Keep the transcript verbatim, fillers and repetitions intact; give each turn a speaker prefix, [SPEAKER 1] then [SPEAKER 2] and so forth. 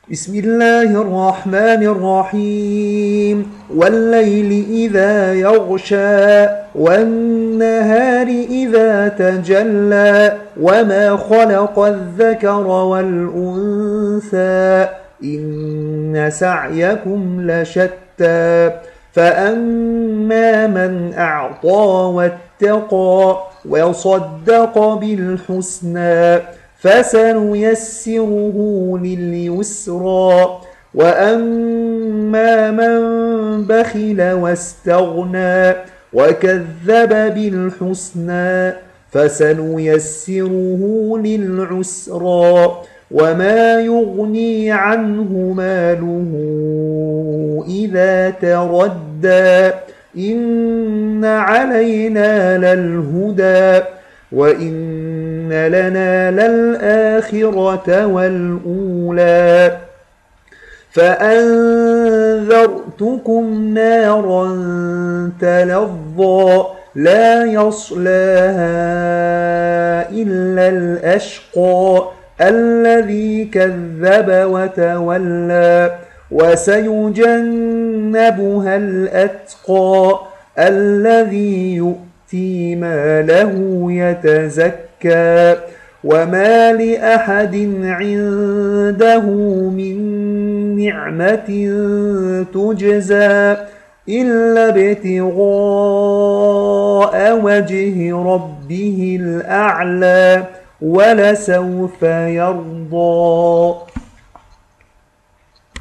[SPEAKER 1] بسم الله الرحمن الرحيم والليل إذا يغشى والنهار إذا تجلى وما خلق الذكر والأنثى إن سعيكم لشتى فأما من أعطى واتقى وصدق بالحسنى فسنيسره لليسرى وأما من بخل واستغنى وكذب بالحسنى فسنيسره للعسرى وما يغني عنه ماله إذا تردى إن علينا للهدى وإن لنا للآخرة والأولى فأنذرتكم نارا تلظى لا يصلاها إلا الأشقى الذي كذب وتولى وسيجنبها الأتقى الذي يؤتي ماله يتزكى وما لأحد عنده من نعمة تجزى إلا ابتغاء وجه ربه الأعلى ولسوف يرضى.